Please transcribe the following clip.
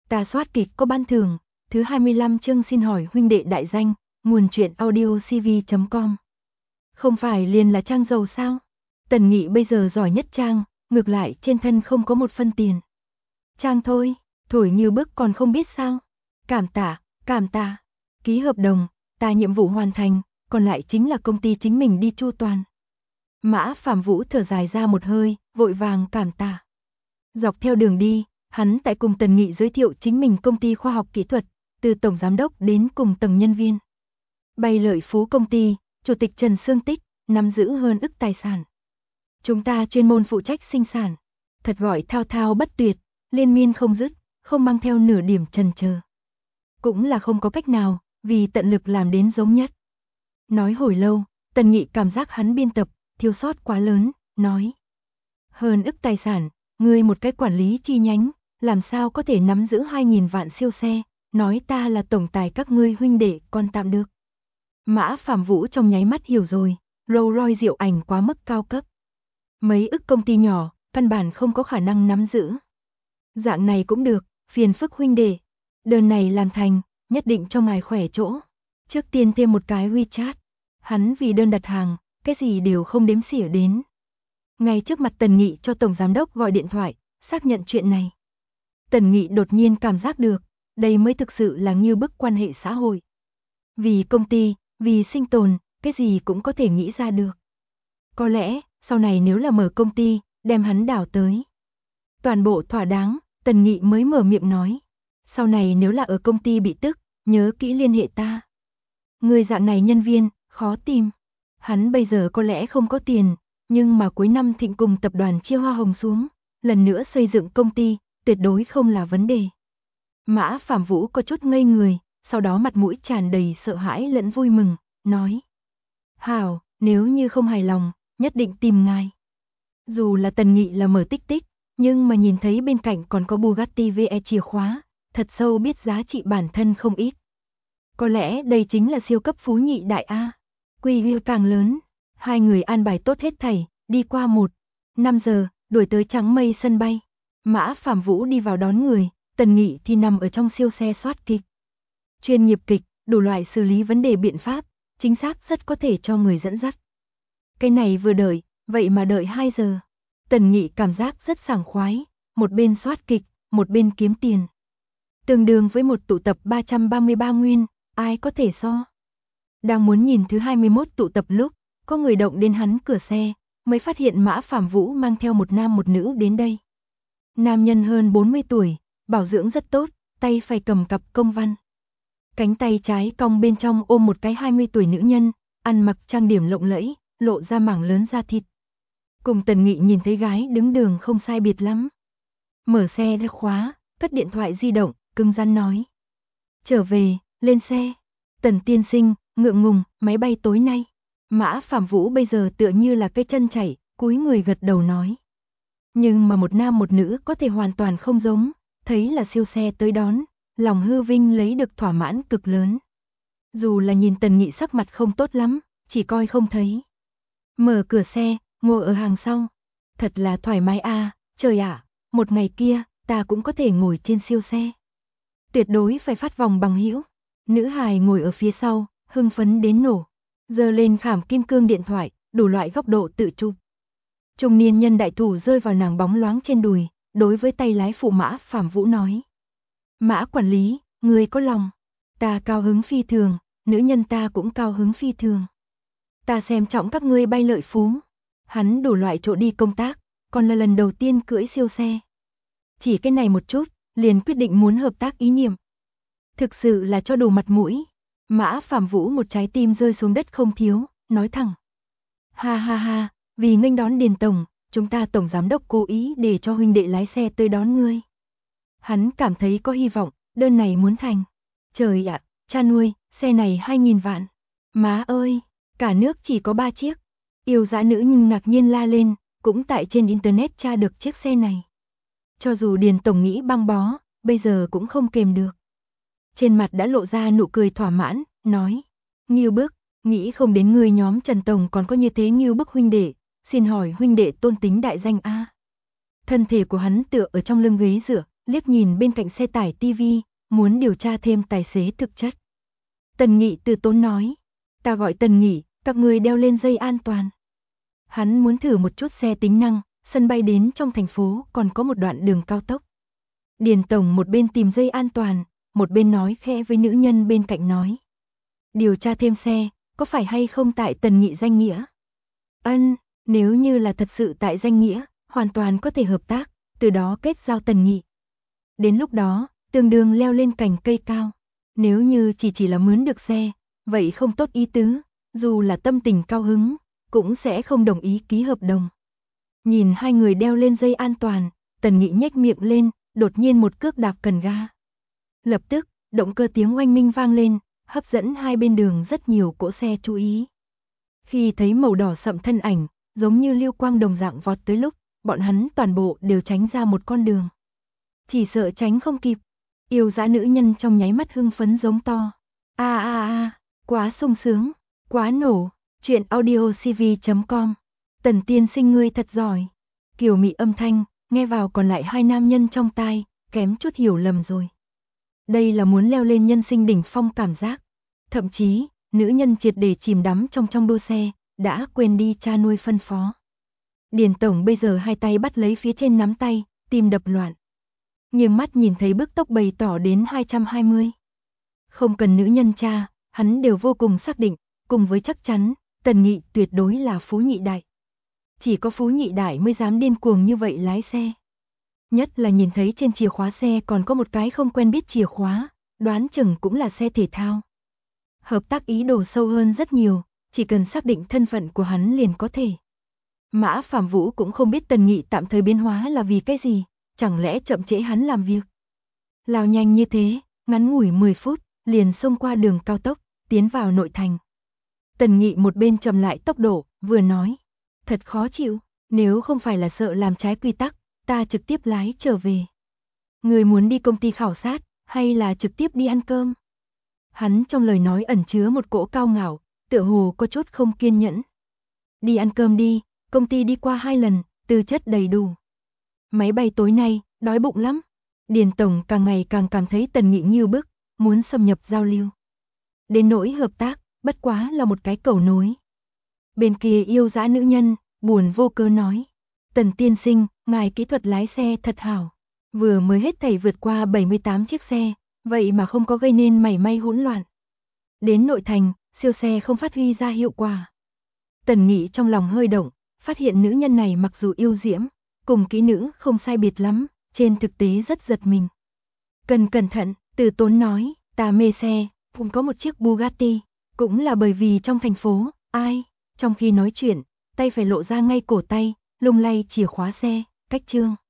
Ta soát kịch có ban thưởng, thứ 25 chương xin hỏi huynh đệ đại danh, nguồn truyện audio cv.com. Không phải liền là trang giàu sao? Tần Nghị bây giờ giỏi nhất trang, ngược lại trên thân không có một phân tiền. Trang thôi, thổi như bức còn không biết sao. Cảm tạ, ký hợp đồng, ta nhiệm vụ hoàn thành, còn lại chính là công ty chính mình đi chu toàn. Mã Phạm Vũ thở dài ra một hơi, vội vàng cảm tạ. Dọc theo đường đi, hắn tại cùng Tần Nghị giới thiệu chính mình công ty khoa học kỹ thuật, từ tổng giám đốc đến cùng tầng nhân viên. Bay Lợi Phú công ty, chủ tịch Trần Sương Tích, nắm giữ hơn ức tài sản. Chúng ta chuyên môn phụ trách sinh sản, thật gọi thao thao bất tuyệt, liên miên không dứt, không mang theo nửa điểm chần chờ. Cũng là không có cách nào, vì tận lực làm đến giống nhất. Nói hồi lâu, Tần Nghị cảm giác hắn biên tập, thiếu sót quá lớn, nói. Hơn ức tài sản, ngươi một cái quản lý chi nhánh, làm sao có thể nắm giữ 2.000 vạn siêu xe, nói ta là tổng tài các ngươi huynh đệ còn tạm được. Mã Phạm Vũ trong nháy mắt hiểu rồi, Rolls Royce diệu ảnh quá mức cao cấp. Mấy ức công ty nhỏ, căn bản không có khả năng nắm giữ. Dạng này cũng được, phiền phức huynh đệ. Đơn này làm thành, nhất định cho ngài khỏe chỗ. Trước tiên thêm một cái WeChat. Hắn vì đơn đặt hàng, cái gì đều không đếm xỉa đến. Ngay trước mặt Tần Nghị cho tổng giám đốc gọi điện thoại, xác nhận chuyện này. Tần Nghị đột nhiên cảm giác được, đây mới thực sự là như bức quan hệ xã hội. Vì công ty, vì sinh tồn, cái gì cũng có thể nghĩ ra được. Có lẽ, sau này nếu là mở công ty, đem hắn đảo tới. Toàn bộ thỏa đáng, Tần Nghị mới mở miệng nói. Sau này nếu là ở công ty bị tức, nhớ kỹ liên hệ ta. Người dạng này nhân viên, khó tìm. Hắn bây giờ có lẽ không có tiền, nhưng mà cuối năm Thịnh cùng tập đoàn chia hoa hồng xuống, lần nữa xây dựng công ty, tuyệt đối không là vấn đề. Mã Phạm Vũ có chút ngây người, sau đó mặt mũi tràn đầy sợ hãi lẫn vui mừng, nói. Hảo, nếu như không hài lòng, nhất định tìm ngài. Dù là Tần Nghị là mở tích tích, nhưng mà nhìn thấy bên cạnh còn có Bugatti VE chìa khóa, thật sâu biết giá trị bản thân không ít. Có lẽ đây chính là siêu cấp phú nhị đại A. Quy mô càng lớn, hai người an bài tốt hết thảy, đi qua 5 giờ, đuổi tới Trắng Mây sân bay. Mã Phạm Vũ đi vào đón người, Tần Nghị thì nằm ở trong siêu xe soát kịch. Chuyên nghiệp kịch, đủ loại xử lý vấn đề biện pháp, chính xác rất có thể cho người dẫn dắt. Cái này vừa đợi, vậy mà đợi 2 giờ. Tần Nghị cảm giác rất sảng khoái, một bên soát kịch, một bên kiếm tiền. Tương đương với một tụ tập 333 nguyên, ai có thể so. Đang muốn nhìn thứ 21 tụ tập lúc, có người động đến hắn cửa xe, mới phát hiện Mã Phạm Vũ mang theo một nam một nữ đến đây. Nam nhân hơn 40 tuổi, bảo dưỡng rất tốt, tay phải cầm cặp công văn. Cánh tay trái cong bên trong ôm một cái 20 tuổi nữ nhân, ăn mặc trang điểm lộng lẫy, lộ ra mảng lớn da thịt. Cùng Tần Nghị nhìn thấy gái đứng đường không sai biệt lắm. Mở xe ra khóa, cất điện thoại di động, cứng rắn nói. Trở về, lên xe. Tần tiên sinh, ngượng ngùng, máy bay tối nay. Mã Phạm Vũ bây giờ tựa như là cây chân chảy, cúi người gật đầu nói. Nhưng mà một nam một nữ có thể hoàn toàn không giống, thấy là siêu xe tới đón, lòng hư vinh lấy được thỏa mãn cực lớn. Dù là nhìn Tần Nghị sắc mặt không tốt lắm, chỉ coi không thấy. Mở cửa xe, ngồi ở hàng sau. Thật là thoải mái a, trời ạ, một ngày kia, ta cũng có thể ngồi trên siêu xe. Tuyệt đối phải phát vòng bằng hữu. Nữ hài ngồi ở phía sau, hưng phấn đến nổ. Giơ lên khảm kim cương điện thoại, đủ loại góc độ tự chụp. Trung niên nhân đại thủ rơi vào nàng bóng loáng trên đùi, đối với tay lái phụ Mã Phạm Vũ nói. Mã quản lý, người có lòng. Ta cao hứng phi thường, nữ nhân ta cũng cao hứng phi thường. Ta xem trọng các ngươi Bay Lợi Phú. Hắn đủ loại chỗ đi công tác, còn là lần đầu tiên cưỡi siêu xe. Chỉ cái này một chút, liền quyết định muốn hợp tác ý niệm. Thực sự là cho đủ mặt mũi. Mã Phạm Vũ một trái tim rơi xuống đất không thiếu, nói thẳng. Ha ha ha, vì nghênh đón Điền Tổng, chúng ta Tổng Giám đốc cố ý để cho huynh đệ lái xe tới đón ngươi. Hắn cảm thấy có hy vọng, đơn này muốn thành. Trời ạ, cha nuôi, xe này 2.000 vạn. Má ơi, cả nước chỉ có 3 chiếc. Yêu dã nữ nhưng ngạc nhiên la lên, cũng tại trên internet tra được chiếc xe này. Cho dù Điền Tổng nghĩ băng bó, bây giờ cũng không kềm được. Trên mặt đã lộ ra nụ cười thỏa mãn, nói. Ngưu bức, nghĩ không đến người nhóm Trần Tổng còn có như thế ngưu bức huynh đệ, xin hỏi huynh đệ tôn tính đại danh A. Thân thể của hắn tựa ở trong lưng ghế dựa, liếc nhìn bên cạnh xe tải TV, muốn điều tra thêm tài xế thực chất. Tần Nghị từ tốn nói, ta gọi Tần Nghị, các người đeo lên dây an toàn. Hắn muốn thử một chút xe tính năng, sân bay đến trong thành phố còn có một đoạn đường cao tốc. Điền Tổng một bên tìm dây an toàn, một bên nói khẽ với nữ nhân bên cạnh nói. Điều tra thêm xe, có phải hay không tại Tần Nghị danh nghĩa? Ân, nếu như là thật sự tại danh nghĩa, hoàn toàn có thể hợp tác, từ đó kết giao Tần Nghị. Đến lúc đó, tương đương leo lên cành cây cao. Nếu như chỉ là mướn được xe, vậy không tốt ý tứ, dù là tâm tình cao hứng, cũng sẽ không đồng ý ký hợp đồng. Nhìn hai người đeo lên dây an toàn, Tần Nghị nhếch miệng lên, đột nhiên một cước đạp cần ga. Lập tức, động cơ tiếng oanh minh vang lên, hấp dẫn hai bên đường rất nhiều cỗ xe chú ý. Khi thấy màu đỏ sậm thân ảnh, giống như lưu quang đồng dạng vọt tới lúc, bọn hắn toàn bộ đều tránh ra một con đường. Chỉ sợ tránh không kịp, yêu dã nữ nhân trong nháy mắt hưng phấn giống to. Quá sung sướng, quá nổ, chuyện audiocv.com. Tần tiên sinh ngươi thật giỏi. Kiều mị âm thanh, nghe vào còn lại hai nam nhân trong tai, kém chút hiểu lầm rồi. Đây là muốn leo lên nhân sinh đỉnh phong cảm giác. Thậm chí, nữ nhân triệt để chìm đắm trong đua xe, đã quên đi cha nuôi phân phó. Điền Tổng bây giờ hai tay bắt lấy phía trên nắm tay, tim đập loạn. Nhưng mắt nhìn thấy bức tốc bày tỏ đến 220. Không cần nữ nhân cha, hắn đều vô cùng xác định, cùng với chắc chắn, Tần Nghị tuyệt đối là phú nhị đại. Chỉ có phú nhị đại mới dám điên cuồng như vậy lái xe. Nhất là nhìn thấy trên chìa khóa xe còn có một cái không quen biết chìa khóa, đoán chừng cũng là xe thể thao. Hợp tác ý đồ sâu hơn rất nhiều, chỉ cần xác định thân phận của hắn liền có thể. Mã Phạm Vũ cũng không biết Tần Nghị tạm thời biến hóa là vì cái gì, chẳng lẽ chậm trễ hắn làm việc. Lao nhanh như thế, ngắn ngủi 10 phút, liền xông qua đường cao tốc, tiến vào nội thành. Tần Nghị một bên chậm lại tốc độ, vừa nói, thật khó chịu, nếu không phải là sợ làm trái quy tắc, ta trực tiếp lái trở về. Người muốn đi công ty khảo sát, hay là trực tiếp đi ăn cơm? Hắn trong lời nói ẩn chứa một cỗ cao ngạo, tựa hồ có chút không kiên nhẫn. Đi ăn cơm đi, công ty đi qua 2 lần, tư chất đầy đủ. Máy bay tối nay, đói bụng lắm. Điền Tổng càng ngày càng cảm thấy Tần Nghị nghiêu bức, muốn xâm nhập giao lưu. Đến nỗi hợp tác, bất quá là một cái cầu nối. Bên kia yêu dã nữ nhân, buồn vô cớ nói. Tần tiên sinh, ngài kỹ thuật lái xe thật hảo. Vừa mới hết thảy vượt qua 78 chiếc xe, vậy mà không có gây nên mảy may hỗn loạn. Đến nội thành, siêu xe không phát huy ra hiệu quả. Tần Nghị trong lòng hơi động, phát hiện nữ nhân này mặc dù yêu diễm, cùng kỹ nữ không sai biệt lắm, trên thực tế rất giật mình. Cần cẩn thận, từ tốn nói, ta mê xe, cũng có một chiếc Bugatti, cũng là bởi vì trong thành phố, ai, trong khi nói chuyện, tay phải lộ ra ngay cổ tay, lung lay chìa khóa xe, cách chương.